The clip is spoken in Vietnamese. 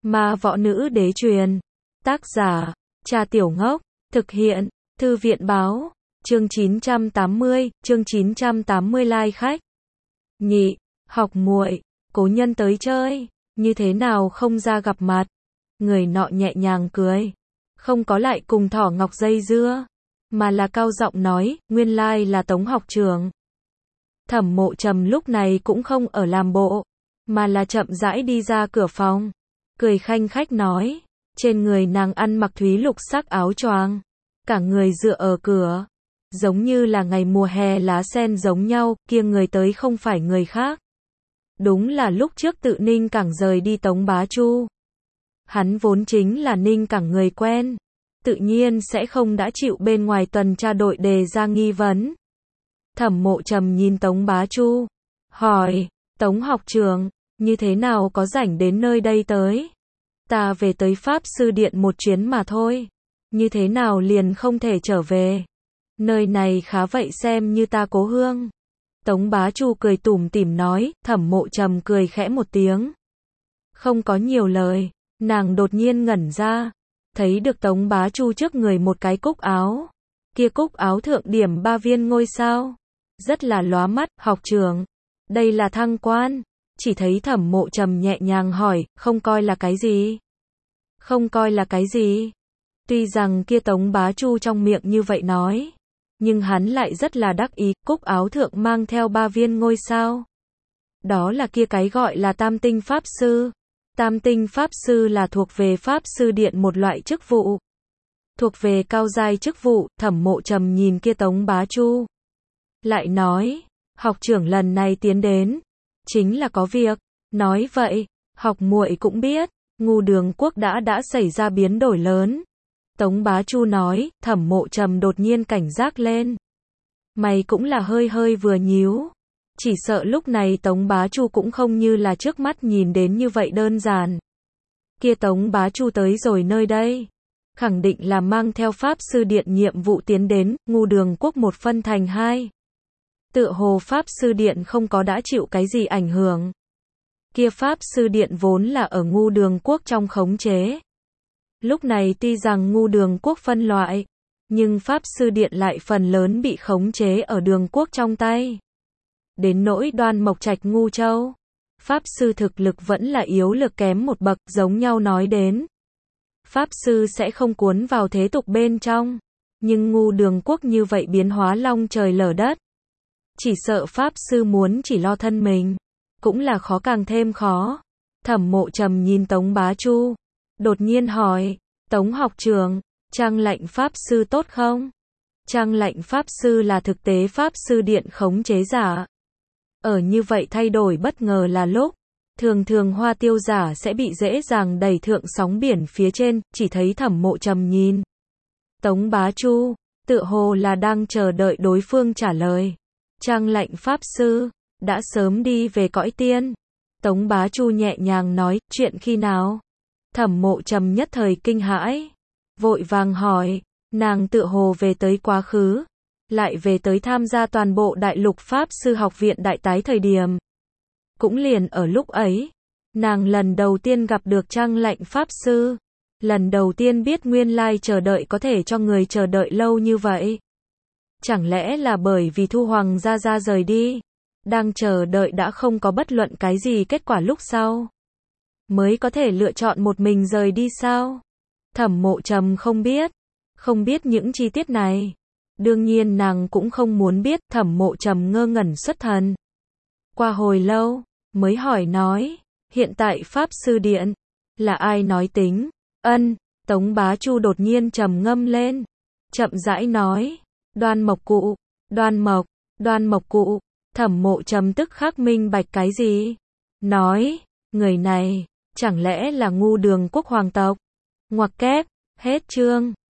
Ma Võ Nữ Đế truyền. Tác giả, Cha Tiểu Ngốc. Thực hiện, Thư viện báo. Chương 980 lai khách. Nhị, học muội, cố nhân tới chơi, như thế nào không ra gặp mặt. Người nọ nhẹ nhàng cười, không có lại cùng Thỏ Ngọc dây dưa, mà là cao giọng nói, nguyên lai là Tống học trưởng. Thẩm Mộ Trầm lúc này cũng không ở làm bộ, mà là chậm rãi đi ra cửa phòng, cười khanh khách nói, trên người nàng ăn mặc thúy lục sắc áo choàng, cả người dựa ở cửa, giống như là ngày mùa hè lá sen giống nhau, kia người tới không phải người khác. Đúng là lúc trước tự Ninh Cảng rời đi Tống Bá Chu. Hắn vốn chính là Ninh Cảng người quen, tự nhiên sẽ không đã chịu bên ngoài tuần tra đội đề ra nghi vấn. Thẩm Mộ Trầm nhìn Tống Bá Chu, hỏi, Tống học trưởng, như thế nào có rảnh đến nơi đây tới? Ta về tới Pháp Sư Điện một chuyến mà thôi, như thế nào liền không thể trở về? Nơi này khá vậy xem như ta cố hương. Tống Bá Chu cười tủm tỉm nói, Thẩm Mộ Trầm cười khẽ một tiếng. Không có nhiều lời, nàng đột nhiên ngẩn ra, thấy được Tống Bá Chu trước người một cái cúc áo. Kia cúc áo thượng điểm 3 viên ngôi sao, rất là lóa mắt, học trưởng, đây là thăng quan. Chỉ thấy Thẩm Mộ Trầm nhẹ nhàng hỏi, không coi là cái gì? Không coi là cái gì? Tuy rằng kia Tống Bá Chu trong miệng như vậy nói, nhưng hắn lại rất là đắc ý, cúc áo thượng mang theo 3 viên ngôi sao. Đó là kia cái gọi là Tam Tinh Pháp Sư. Tam Tinh Pháp Sư là thuộc về Pháp Sư Điện một loại chức vụ. Thuộc về cao giai chức vụ. Thẩm Mộ Trầm nhìn kia Tống Bá Chu, lại nói, học trưởng lần này tiến đến, chính là có việc. Nói vậy, học muội cũng biết, Ngu Đường Quốc đã xảy ra biến đổi lớn. Tống Bá Chu nói, Thẩm Mộ Trầm đột nhiên cảnh giác lên. Mày cũng là hơi vừa nhíu. Chỉ sợ lúc này Tống Bá Chu cũng không như là trước mắt nhìn đến như vậy đơn giản. Kia Tống Bá Chu tới rồi nơi đây, khẳng định là mang theo Pháp Sư Điện nhiệm vụ tiến đến, Ngu Đường Quốc một phân thành hai. Tựa hồ Pháp Sư Điện không có đã chịu cái gì ảnh hưởng. Kia Pháp Sư Điện vốn là ở Ngu Đường Quốc trong khống chế. Lúc này tuy rằng Ngu Đường Quốc phân loại, nhưng Pháp Sư Điện lại phần lớn bị khống chế ở Đường Quốc trong tay. Đến nỗi Đoan Mộc Trạch Ngu Châu, Pháp Sư thực lực vẫn là yếu lực kém một bậc, giống nhau nói đến. Pháp Sư sẽ không cuốn vào thế tục bên trong, nhưng Ngu Đường Quốc như vậy biến hóa long trời lở đất. Chỉ sợ Pháp Sư muốn chỉ lo thân mình, cũng là khó càng thêm khó. Thẩm Mộ Trầm nhìn Tống Bá Chu, đột nhiên hỏi, Tống học trưởng, Trang Lệnh Pháp Sư tốt không? Trang Lệnh Pháp Sư là thực tế Pháp Sư Điện khống chế giả. Ở như vậy thay đổi bất ngờ là lúc, thường hoa tiêu giả sẽ bị dễ dàng đẩy thượng sóng biển phía trên. Chỉ thấy Thẩm Mộ Trầm nhìn Tống Bá Chu, tựa hồ là đang chờ đợi đối phương trả lời. Trang Lệnh Pháp Sư đã sớm đi về cõi tiên. Tống Bá Chu nhẹ nhàng nói, chuyện khi nào? Thẩm Mộ Trầm nhất thời kinh hãi, vội vàng hỏi, nàng tựa hồ về tới quá khứ, lại về tới tham gia toàn bộ Đại Lục Pháp Sư học viện đại tái thời điểm. Cũng liền ở lúc ấy, nàng lần đầu tiên gặp được Trang Lệnh Pháp Sư, lần đầu tiên biết nguyên lai chờ đợi có thể cho người chờ đợi lâu như vậy. Chẳng lẽ là bởi vì Thu Hoàng gia rời đi, đang chờ đợi đã không có bất luận cái gì kết quả lúc sau, mới có thể lựa chọn một mình rời đi sao? Thẩm Mộ Trầm không biết những chi tiết này. Đương nhiên nàng cũng không muốn biết. Thẩm Mộ Trầm ngơ ngẩn xuất thần. Qua hồi lâu, mới hỏi nói, hiện tại Pháp Sư Điện, là ai nói tính? Ân, Tống Bá Chu đột nhiên trầm ngâm lên, chậm rãi nói, Đoan Mộc cụ, Đoan Mộc cụ. Thẩm Mộ Trầm tức khắc minh bạch cái gì? Nói, người này, chẳng lẽ là Ngu Đường Quốc hoàng tộc? Ngoặc kép, hết chương.